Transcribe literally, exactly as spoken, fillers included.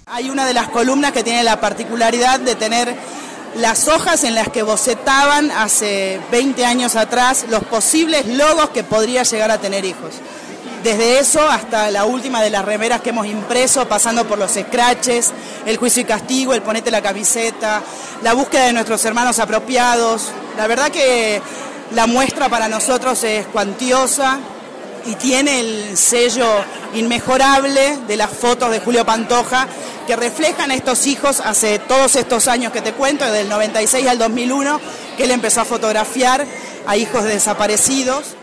Hay una de las columnas que tiene la particularidad de tener las hojas en las que bocetaban hace veinte años atrás los posibles logos que podría llegar a tener hijos. Desde eso hasta la última de las remeras que hemos impreso, pasando por los scratches, el juicio y castigo, el ponete la camiseta, la búsqueda de nuestros hermanos apropiados. La verdad que la muestra para nosotros es cuantiosa y tiene el sello inmejorable de las fotos de Julio Pantoja que reflejan a estos hijos hace todos estos años que te cuento, desde el noventa y seis al dos mil uno, que él empezó a fotografiar a hijos desaparecidos.